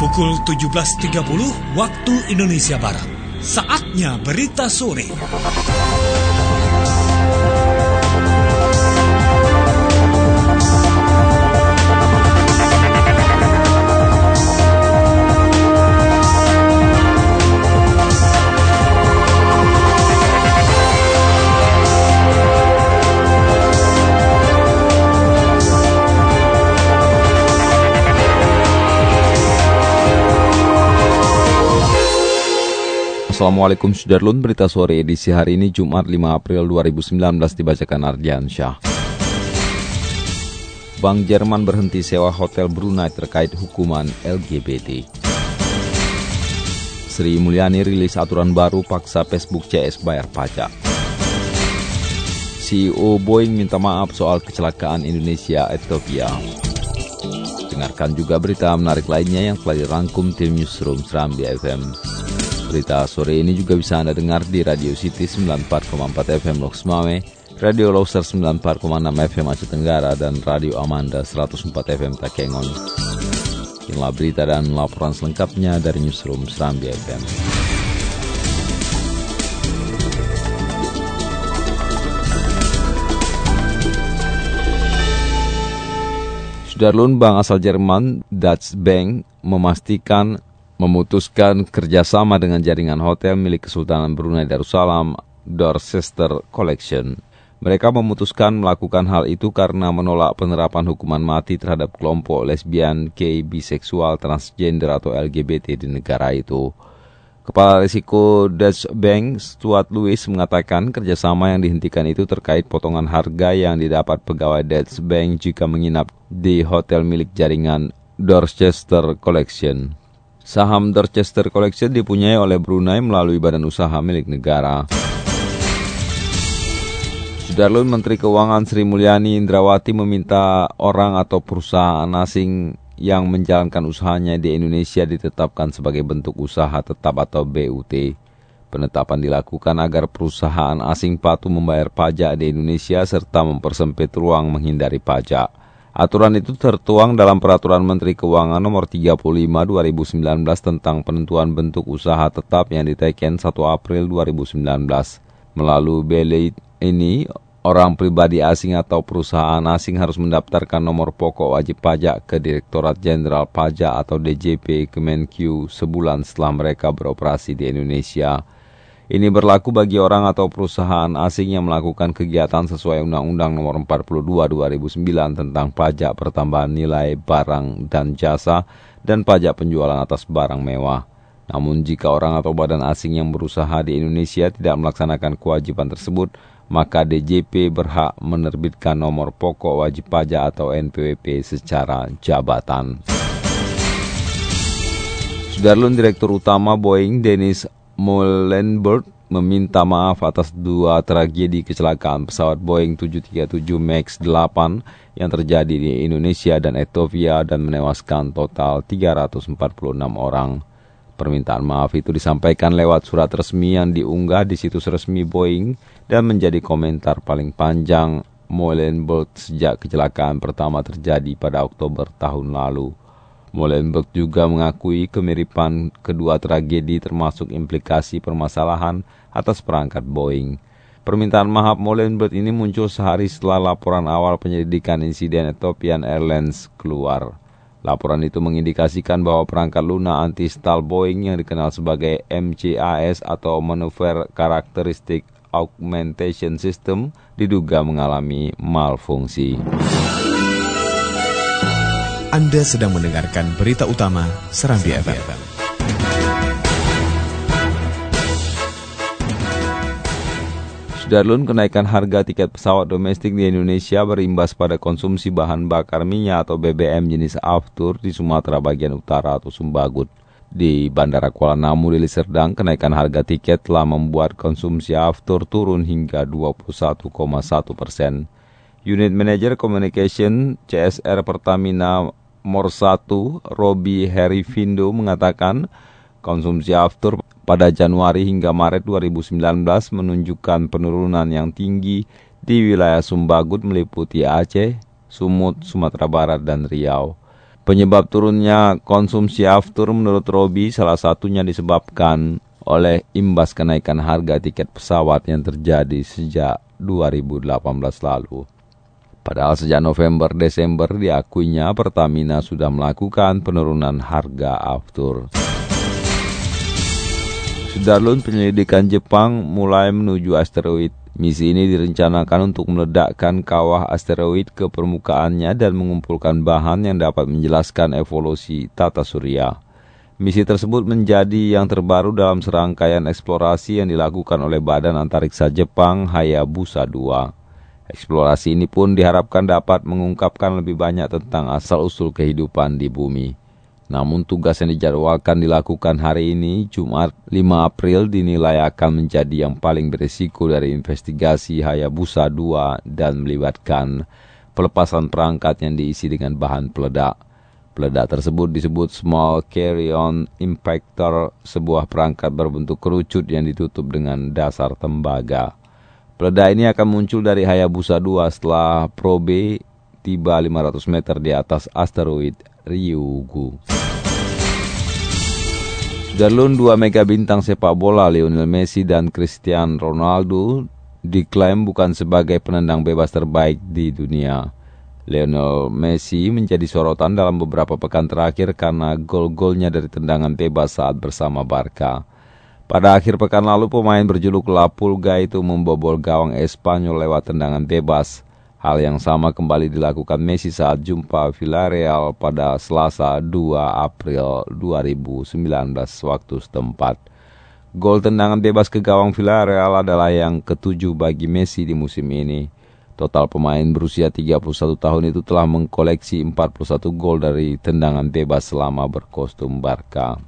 Pukul 17.30 waktu Indonesia Barat. Saatnya berita sore. Assalamualaikum Sudarlun, berita sore edisi hari ini Jumat 5 April 2019 dibacakan Ardian Syah. Bank Jerman berhenti sewa hotel Brunei terkait hukuman LGBT. Sri Mulyani rilis aturan baru paksa Facebook CS bayar pajak. CEO Boeing minta maaf soal kecelakaan Indonesia Ethiopia. Dengarkan juga berita menarik lainnya yang telah dirangkum tim Newsroom Serambi FM. Berita sore ini juga bisa Anda dengar di Radio City 94,4 FM Loks Mame, Radio Loser 94,6 FM Aceh Tenggara, dan Radio Amanda 104 FM Takengon. Inilah berita dan laporan selengkapnya dari Newsroom Serambi FM. Sudarlun, bank asal Jerman, Deutsche Bank, memutuskan kerjasama dengan jaringan hotel milik Kesultanan Brunei Darussalam, Dorchester Collection. Mereka memutuskan melakukan hal itu karena menolak penerapan hukuman mati terhadap kelompok lesbian, gay, biseksual, transgender atau LGBT di negara itu. Kepala Risiko Deutsche Bank, Stuart Lewis, mengatakan kerjasama yang dihentikan itu terkait potongan harga yang didapat pegawai Deutsche Bank jika menginap di hotel milik jaringan Dorchester Collection. Saham Dorchester Collection dipunyai oleh Brunei melalui badan usaha milik negara. Sudarlun, Menteri Keuangan Sri Mulyani Indrawati meminta orang atau perusahaan asing yang menjalankan usahanya di Indonesia ditetapkan sebagai bentuk usaha tetap atau BUT. Penetapan dilakukan agar perusahaan asing patuh membayar pajak di Indonesia serta mempersempit ruang menghindari pajak. Aturan itu tertuang dalam Peraturan Menteri Keuangan Nomor 35/2019 tentang penentuan bentuk usaha tetap yang diteken 1 April 2019. Melalui BLI ini, orang pribadi asing atau perusahaan asing harus mendaftarkan nomor pokok wajib pajak ke Direktorat Jenderal Pajak atau DJP Kemenq sebulan setelah mereka beroperasi di Indonesia. Ini berlaku bagi orang atau perusahaan asing yang melakukan kegiatan sesuai Undang-Undang Nomor 42/2009 tentang pajak pertambahan nilai barang dan jasa dan pajak penjualan atas barang mewah. Namun jika orang atau badan asing yang berusaha di Indonesia tidak melaksanakan kewajiban tersebut, maka DJP berhak menerbitkan nomor pokok wajib pajak atau NPWP secara jabatan. Sudarlun, Direktur Utama Boeing Dennis Muilenburg meminta maaf atas 2 tragedi kecelakaan pesawat Boeing 737 MAX 8 yang terjadi di Indonesia dan Ethiopia dan menewaskan total 346 orang. Permintaan maaf itu disampaikan lewat surat resmi yang diunggah di situs resmi Boeing dan menjadi komentar paling panjang Muilenburg sejak kecelakaan pertama terjadi pada Oktober tahun lalu. Muilenburg juga mengakui kemiripan kedua tragedi termasuk implikasi permasalahan atas perangkat Boeing. Permintaan maaf Muilenburg ini muncul sehari setelah laporan awal penyelidikan insiden Ethiopian Airlines keluar. Laporan itu mengindikasikan bahwa perangkat lunak anti-stall Boeing yang dikenal sebagai MCAS atau Maneuver Characteristic Augmentation System diduga mengalami malfungsi. Anda sedang mendengarkan berita utama Serambi FM. Sudarlun, kenaikan harga tiket pesawat domestik di Indonesia berimbas pada konsumsi bahan bakar minyak atau BBM jenis Aftur di Sumatera bagian utara atau Sumbagut. Di Bandara Kuala Namu, Deli Serdang, kenaikan harga tiket telah membuat konsumsi Aftur turun hingga 21,1%. Unit Manager Communication CSR Pertamina Mor 1, Robi Herifindo mengatakan konsumsi Aftur pada Januari hingga Maret 2019 menunjukkan penurunan yang tinggi di wilayah Sumbagut meliputi Aceh, Sumut, Sumatera Barat, dan Riau. Penyebab turunnya konsumsi aftur menurut Robi salah satunya disebabkan oleh imbas kenaikan harga tiket pesawat yang terjadi sejak 2018 lalu. Padahal sejak November-Desember diakuinya Pertamina sudah melakukan penurunan harga aftur. Sudarlun, penyelidikan Jepang mulai menuju asteroid. Misi ini direncanakan untuk meledakkan kawah asteroid ke permukaannya dan mengumpulkan bahan yang dapat menjelaskan evolusi tata surya. Misi tersebut menjadi yang terbaru dalam serangkaian eksplorasi yang dilakukan oleh Badan Antariksa Jepang Hayabusa 2. Eksplorasi ini pun diharapkan dapat mengungkapkan lebih banyak tentang asal-usul kehidupan di bumi. Namun tugas yang dijadwalkan dilakukan hari ini, Jumat 5 April, dinilai akan menjadi yang paling berisiko dari investigasi Hayabusa 2 dan melibatkan pelepasan perangkat yang diisi dengan bahan peledak. Peledak tersebut disebut Small Carry-on Impactor, sebuah perangkat berbentuk kerucut yang ditutup dengan dasar tembaga. Peledak ini akan muncul dari Hayabusa 2 setelah probe tiba 500 meter di atas asteroid Ryugu. Sudarlun, 2 mega bintang sepak bola Lionel Messi dan Cristiano Ronaldo diklaim bukan sebagai penendang bebas terbaik di dunia. Lionel Messi menjadi sorotan dalam beberapa pekan terakhir karena gol-golnya dari tendangan bebas saat bersama Barca. Pada akhir pekan lalu, pemain berjuluk La Pulga itu membobol gawang Espanyol lewat tendangan bebas. Hal yang sama kembali dilakukan Messi saat jumpa Villarreal pada Selasa 2 April 2019 waktu setempat. Gol tendangan bebas ke gawang Villarreal adalah yang ke-7 bagi Messi di musim ini. Total pemain berusia 31 tahun itu telah mengkoleksi 41 gol dari tendangan bebas selama berkostum Barca.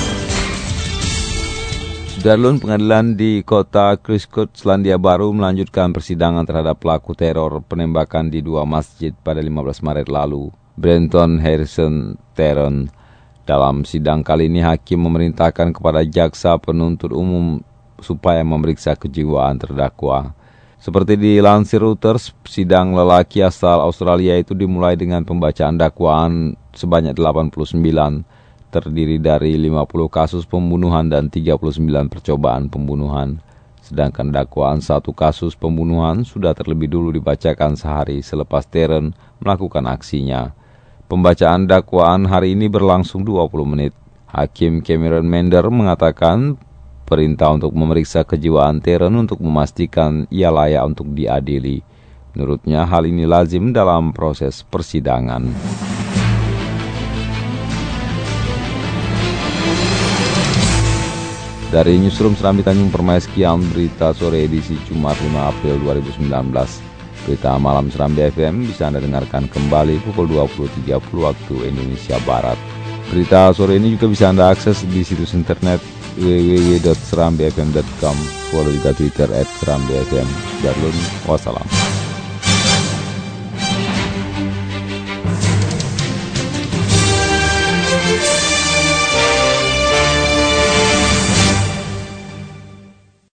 Sudarlun, pengadilan di kota Christchurch, Selandia Baru melanjutkan persidangan terhadap pelaku teror penembakan di 2 masjid pada 15 Maret lalu, Brenton Harrison Tarrant. Dalam sidang kali ini, hakim memerintahkan kepada jaksa penuntut umum supaya memeriksa kejiwaan terdakwa. Seperti dilansir Reuters, sidang lelaki asal Australia itu dimulai dengan pembacaan dakwaan sebanyak 89, terdiri dari 50 kasus pembunuhan dan 39 percobaan pembunuhan. Sedangkan dakwaan 1 kasus pembunuhan sudah terlebih dulu dibacakan sehari selepas Tarrant melakukan aksinya. Pembacaan dakwaan hari ini berlangsung 20 menit. Hakim Cameron Mender mengatakan perintah untuk memeriksa kejiwaan Tarrant untuk memastikan ia layak untuk diadili. Menurutnya hal ini lazim dalam proses persidangan. Dari Newsroom Serambi Tanjung Permai, sekian berita sore edisi Jumat 5 April 2019. Berita malam Serambi FM bisa Anda dengarkan kembali pukul 20.30 waktu Indonesia Barat. Berita sore ini juga bisa Anda akses di situs internet www.serambifm.com. Follow juga Twitter @serambifm. Sudarlun, wassalam.